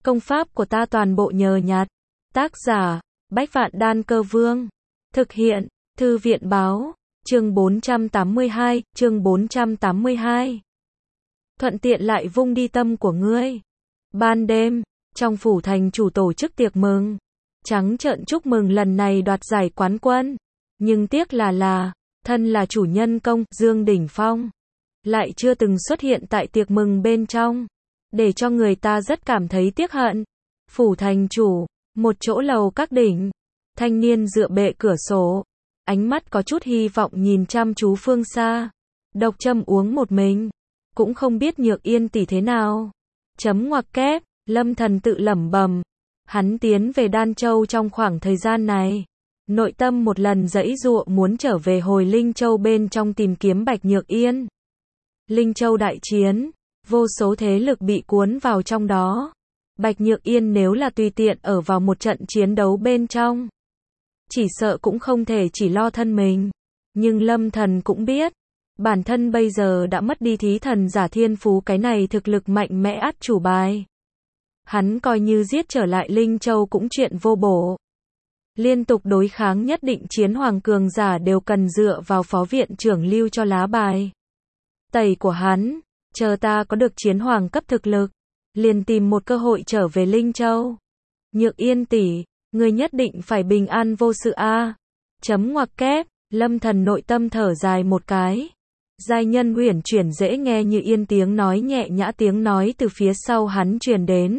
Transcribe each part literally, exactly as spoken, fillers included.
Công pháp của ta toàn bộ nhờ nhặt. Tác giả, Bách Vạn Đan Cơ Vương. Thực hiện, Thư viện Báo. Chương bốn trăm tám mươi hai, chương bốn trăm tám mươi hai. Thuận tiện lại vung đi tâm của ngươi. Ban đêm, trong phủ thành chủ tổ chức tiệc mừng. Trắng trợn chúc mừng lần này đoạt giải quán quân. Nhưng tiếc là là, thân là chủ nhân công, Dương Đỉnh Phong. Lại chưa từng xuất hiện tại tiệc mừng bên trong. Để cho người ta rất cảm thấy tiếc hận. Phủ thành chủ, một chỗ lầu các đỉnh. Thanh niên dựa bệ cửa sổ. Ánh mắt có chút hy vọng nhìn chăm chú phương xa. Độc châm uống một mình. Cũng không biết Nhược Yên tỷ thế nào. Chấm ngoặc kép, Lâm Thần tự lẩm bẩm. Hắn tiến về Đan Châu trong khoảng thời gian này. Nội tâm một lần giãy giụa muốn trở về hồi Linh Châu bên trong tìm kiếm Bạch Nhược Yên. Linh Châu đại chiến, vô số thế lực bị cuốn vào trong đó. Bạch Nhược Yên nếu là tùy tiện ở vào một trận chiến đấu bên trong, chỉ sợ cũng không thể chỉ lo thân mình. Nhưng Lâm Thần cũng biết, bản thân bây giờ đã mất đi thí thần giả thiên phú, cái này thực lực mạnh mẽ át chủ bài. Hắn coi như giết trở lại Linh Châu cũng chuyện vô bổ. Liên tục đối kháng nhất định chiến hoàng cường giả đều cần dựa vào phó viện trưởng lưu cho lá bài tẩy của hắn. Chờ ta có được chiến hoàng cấp thực lực, liền tìm một cơ hội trở về Linh Châu. Nhược Yên tỷ, ngươi nhất định phải bình an vô sự a. Chấm ngoặc kép, Lâm Thần nội tâm thở dài một cái. Giai nhân uyển chuyển dễ nghe như yên tiếng nói nhẹ nhã, tiếng nói từ phía sau hắn truyền đến.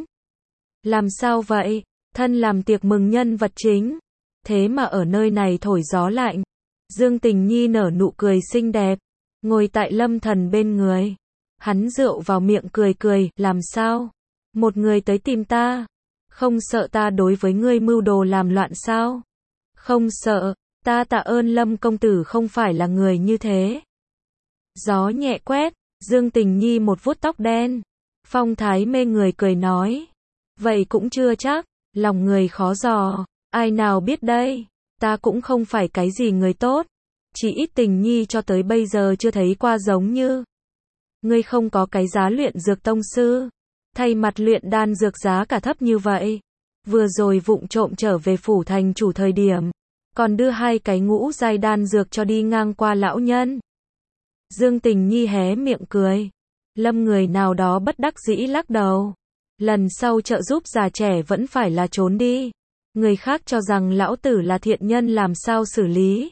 Làm sao vậy? Thân làm tiệc mừng nhân vật chính, thế mà ở nơi này thổi gió lạnh. Dương Tình Nhi nở nụ cười xinh đẹp, ngồi tại Lâm Thần bên người. Hắn rượu vào miệng cười cười, làm sao? Một người tới tìm ta, không sợ ta đối với ngươi mưu đồ làm loạn sao? Không sợ, ta tạ ơn Lâm công tử không phải là người như thế. Gió nhẹ quét, Dương Tình Nhi một vuốt tóc đen, phong thái mê người cười nói. Vậy cũng chưa chắc, lòng người khó dò, ai nào biết đây, ta cũng không phải cái gì người tốt. Chỉ ít Tình Nhi cho tới bây giờ chưa thấy qua giống như ngươi không có cái giá luyện dược tông sư, thay mặt luyện đan dược giá cả thấp như vậy. Vừa rồi vụng trộm trở về phủ thành chủ thời điểm, còn đưa hai cái ngũ giai đan dược cho đi ngang qua lão nhân. Dương Tình Nhi hé miệng cười. Lâm người nào đó bất đắc dĩ lắc đầu. Lần sau trợ giúp già trẻ vẫn phải là trốn đi. Người khác cho rằng lão tử là thiện nhân làm sao xử lý.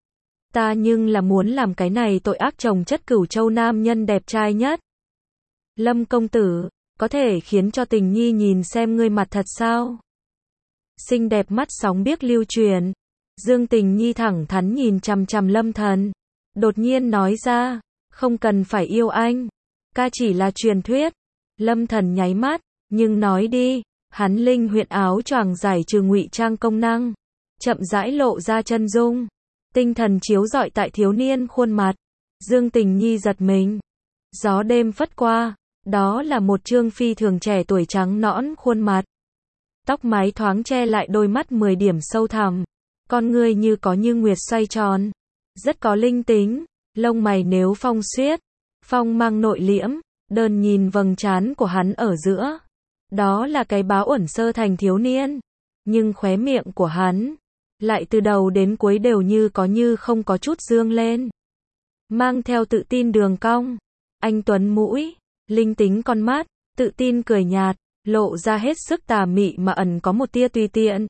Ta nhưng là muốn làm cái này tội ác chồng chất Cửu Châu nam nhân đẹp trai nhất. Lâm công tử, có thể khiến cho Tình Nhi nhìn xem ngươi mặt thật sao? Xinh đẹp mắt sóng biếc lưu truyền. Dương Tình Nhi thẳng thắn nhìn chằm chằm Lâm Thần. Đột nhiên nói ra, không cần phải yêu anh. Ca chỉ là truyền thuyết. Lâm Thần nháy mắt, nhưng nói đi. Hắn linh huyễn áo choàng giải trừ ngụy trang công năng, chậm rãi lộ ra chân dung. Tinh thần chiếu rọi tại thiếu niên khuôn mặt. Dương Tình Nhi giật mình. Gió đêm phất qua, đó là một trương phi thường trẻ tuổi trắng nõn khuôn mặt. Tóc mái thoáng che lại đôi mắt mười điểm sâu thẳm. Con ngươi như có như nguyệt xoay tròn. Rất có linh tính. Lông mày nếu phong xuyết, phong mang nội liễm. Đơn nhìn vầng trán của hắn ở giữa, đó là cái báo uẩn sơ thành thiếu niên. Nhưng khóe miệng của hắn lại từ đầu đến cuối đều như có như không có chút dương lên, mang theo tự tin đường cong. Anh tuấn mũi, linh tính con mắt, tự tin cười nhạt, lộ ra hết sức tà mị mà ẩn có một tia tùy tiện.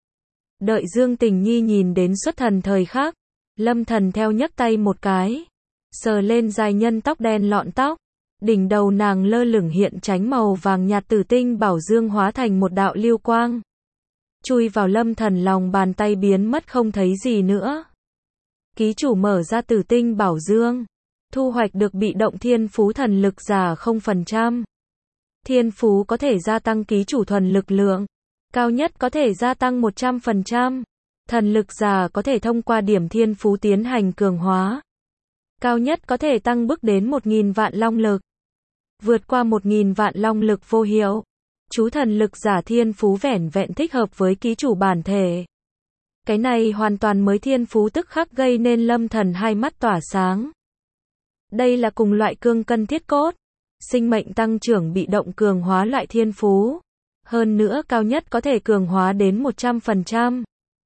Đợi Dương Tình Nhi nhìn đến xuất thần thời khắc, Lâm Thần theo nhấc tay một cái, sờ lên giai nhân tóc đen lọn tóc. Đỉnh đầu nàng lơ lửng hiện tránh màu vàng nhạt tử tinh bảo dương hóa thành một đạo lưu quang, chui vào Lâm Thần lòng bàn tay biến mất không thấy gì nữa. Ký chủ mở ra tử tinh bảo dương, thu hoạch được bị động thiên phú thần lực giả không phần trăm. Thiên phú có thể gia tăng ký chủ thuần lực lượng, cao nhất có thể gia tăng một trăm phần trăm. Thần lực giả có thể thông qua điểm thiên phú tiến hành cường hóa, cao nhất có thể tăng bước đến một nghìn vạn long lực. Vượt qua một nghìn vạn long lực vô hiệu. Chú thần lực giả thiên phú vẻn vẹn thích hợp với ký chủ bản thể. Cái này hoàn toàn mới thiên phú tức khắc gây nên Lâm Thần hai mắt tỏa sáng. Đây là cùng loại cương cân thiết cốt, sinh mệnh tăng trưởng bị động cường hóa loại thiên phú. Hơn nữa cao nhất có thể cường hóa đến một trăm phần trăm.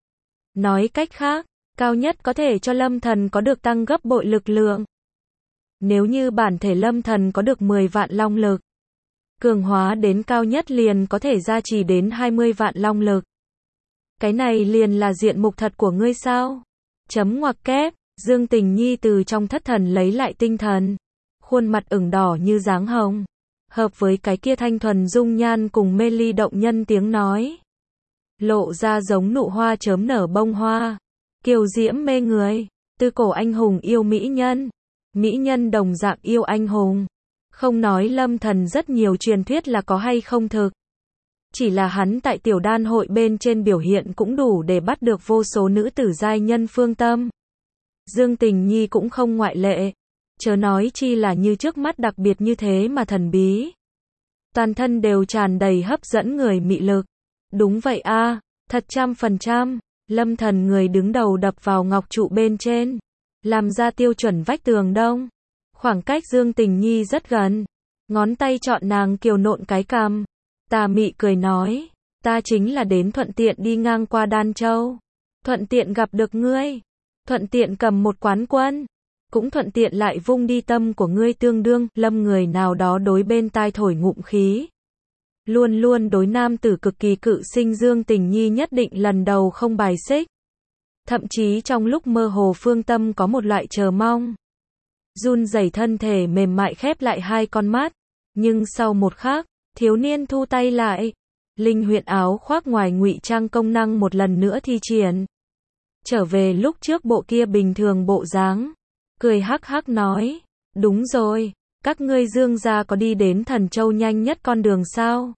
Nói cách khác, cao nhất có thể cho lâm thần có được tăng gấp bội lực lượng. Nếu như bản thể lâm thần có được mười vạn long lực, cường hóa đến cao nhất liền có thể gia trì đến hai mươi vạn long lực. Cái này liền là diện mục thật của ngươi sao? Chấm ngoặc kép, Dương Tình Nhi từ trong thất thần lấy lại tinh thần. Khuôn mặt ửng đỏ như dáng hồng. Hợp với cái kia thanh thuần dung nhan cùng mê ly động nhân tiếng nói. Lộ ra giống nụ hoa chớm nở bông hoa. Kiều diễm mê người. Tư cổ anh hùng yêu mỹ nhân. Mỹ nhân đồng dạng yêu anh hùng. Không nói lâm thần rất nhiều truyền thuyết là có hay không thực. Chỉ là hắn tại tiểu đan hội bên trên biểu hiện cũng đủ để bắt được vô số nữ tử giai nhân phương tâm. Dương Tình Nhi cũng không ngoại lệ. Chớ nói chi là như trước mắt đặc biệt như thế mà thần bí. Toàn thân đều tràn đầy hấp dẫn người mị lực. Đúng vậy a, thật trăm phần trăm. Lâm thần người đứng đầu đập vào ngọc trụ bên trên. Làm ra tiêu chuẩn vách tường đông. Khoảng cách Dương Tình Nhi rất gần. Ngón tay chọn nàng kiều nộn cái cằm. Tà mị cười nói. Ta chính là đến thuận tiện đi ngang qua Đan Châu. Thuận tiện gặp được ngươi. Thuận tiện cầm một quán quân. Cũng thuận tiện lại vung đi tâm của ngươi tương đương. Lâm người nào đó đối bên tai thổi ngụm khí. Luôn luôn đối nam tử cực kỳ cự sinh Dương Tình Nhi nhất định lần đầu không bài xích. Thậm chí trong lúc mơ hồ phương tâm có một loại chờ mong. Run rẩy thân thể mềm mại khép lại hai con mắt. Nhưng sau một khắc, thiếu niên thu tay lại. Linh huyện áo khoác ngoài ngụy trang công năng một lần nữa thi triển. Trở về lúc trước bộ kia bình thường bộ dáng. Cười hắc hắc nói. Đúng rồi, các ngươi Dương gia có đi đến Thần Châu nhanh nhất con đường sao?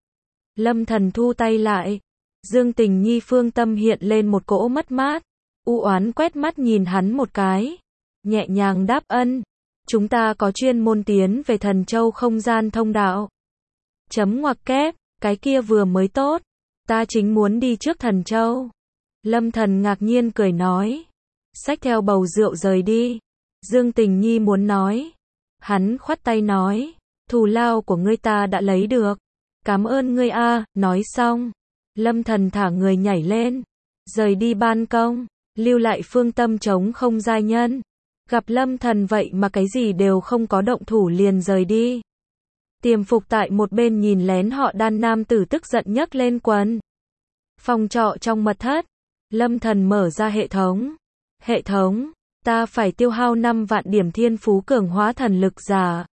Lâm thần thu tay lại. Dương Tình Nhi phương tâm hiện lên một cỗ mất mát. U oán quét mắt nhìn hắn một cái. Nhẹ nhàng đáp ân. Chúng ta có chuyên môn tiến về Thần Châu không gian thông đạo. Chấm ngoặc kép, cái kia vừa mới tốt. Ta chính muốn đi trước Thần Châu. Lâm thần ngạc nhiên cười nói. Xách theo bầu rượu rời đi. Dương Tình Nhi muốn nói. Hắn khoát tay nói. Thù lao của ngươi ta đã lấy được. Cảm ơn ngươi a. Nói xong. Lâm thần thả người nhảy lên. Rời đi ban công. Lưu lại phương tâm trống không giai nhân. Gặp lâm thần vậy mà cái gì đều không có động thủ liền rời đi. Tiềm phục tại một bên nhìn lén họ Đan nam tử tức giận nhấc lên quần. Phòng trọ trong mật thất. Lâm thần mở ra hệ thống. Hệ thống, ta phải tiêu hao năm vạn điểm thiên phú cường hóa thần lực giả.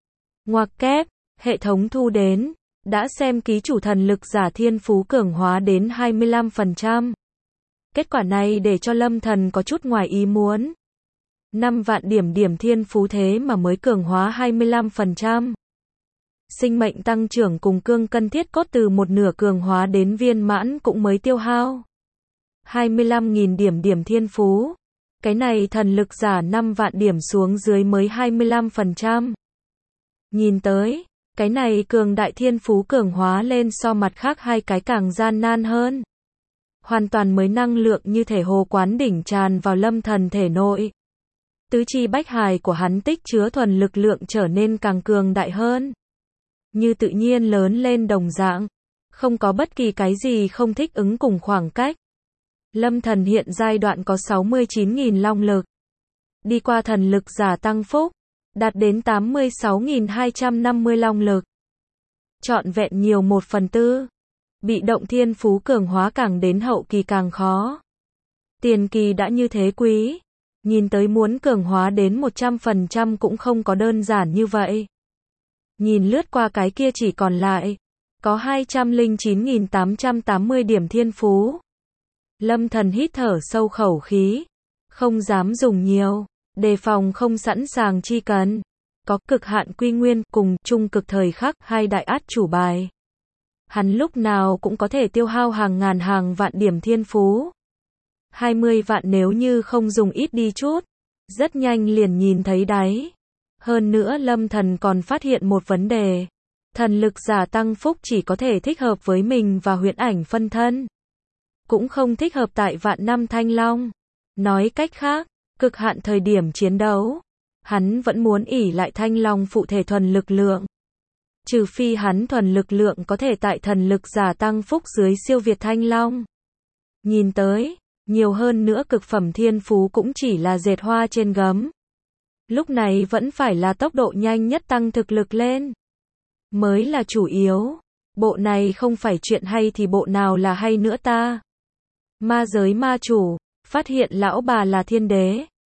Ngoặc kép, hệ thống thu đến. Đã xem ký chủ thần lực giả thiên phú cường hóa đến hai mươi lăm phần trăm. Kết quả này để cho lâm thần có chút ngoài ý muốn. năm vạn điểm điểm thiên phú thế mà mới cường hóa hai mươi lăm phần trăm. Sinh mệnh tăng trưởng cùng cương cân thiết cốt từ một nửa cường hóa đến viên mãn cũng mới tiêu hao hai mươi lăm nghìn điểm điểm thiên phú. Cái này thần lực giả năm vạn điểm xuống dưới mới hai mươi lăm phần trăm. Nhìn tới, cái này cường đại thiên phú cường hóa lên so mặt khác hai cái càng gian nan hơn. Hoàn toàn mới năng lượng như thể hồ quán đỉnh tràn vào lâm thần thể nội. Tứ chi bách hài của hắn tích chứa thuần lực lượng trở nên càng cường đại hơn. Như tự nhiên lớn lên đồng dạng. Không có bất kỳ cái gì không thích ứng cùng khoảng cách. Lâm thần hiện giai đoạn có sáu mươi chín nghìn long lực. Đi qua thần lực giả tăng phúc. Đạt đến tám mươi sáu nghìn hai trăm năm mươi long lực. Trọn vẹn nhiều một phần tư. Bị động thiên phú cường hóa càng đến hậu kỳ càng khó. Tiền kỳ đã như thế quý. Nhìn tới muốn cường hóa đến một trăm phần trăm cũng không có đơn giản như vậy. Nhìn lướt qua cái kia chỉ còn lại. Có hai trăm lẻ chín nghìn tám trăm tám mươi điểm thiên phú. Lâm thần hít thở sâu khẩu khí. Không dám dùng nhiều. Đề phòng không sẵn sàng chi cần. Có cực hạn quy nguyên cùng trung cực thời khắc hai đại át chủ bài. Hắn lúc nào cũng có thể tiêu hao hàng ngàn hàng vạn điểm thiên phú. hai mươi vạn nếu như không dùng ít đi chút. Rất nhanh liền nhìn thấy đáy. Hơn nữa lâm thần còn phát hiện một vấn đề. Thần lực giả tăng phúc chỉ có thể thích hợp với mình và huyễn ảnh phân thân. Cũng không thích hợp tại vạn năm thanh long. Nói cách khác, cực hạn thời điểm chiến đấu. Hắn vẫn muốn ỷ lại thanh long phụ thể thuần lực lượng. Trừ phi hắn thuần lực lượng có thể tại thần lực giả tăng phúc dưới siêu việt Thanh Long. Nhìn tới, nhiều hơn nữa cực phẩm thiên phú cũng chỉ là dệt hoa trên gấm. Lúc này vẫn phải là tốc độ nhanh nhất tăng thực lực lên mới là chủ yếu. Bộ này không phải chuyện hay thì bộ nào là hay nữa ta? Ma giới ma chủ, phát hiện lão bà là thiên đế.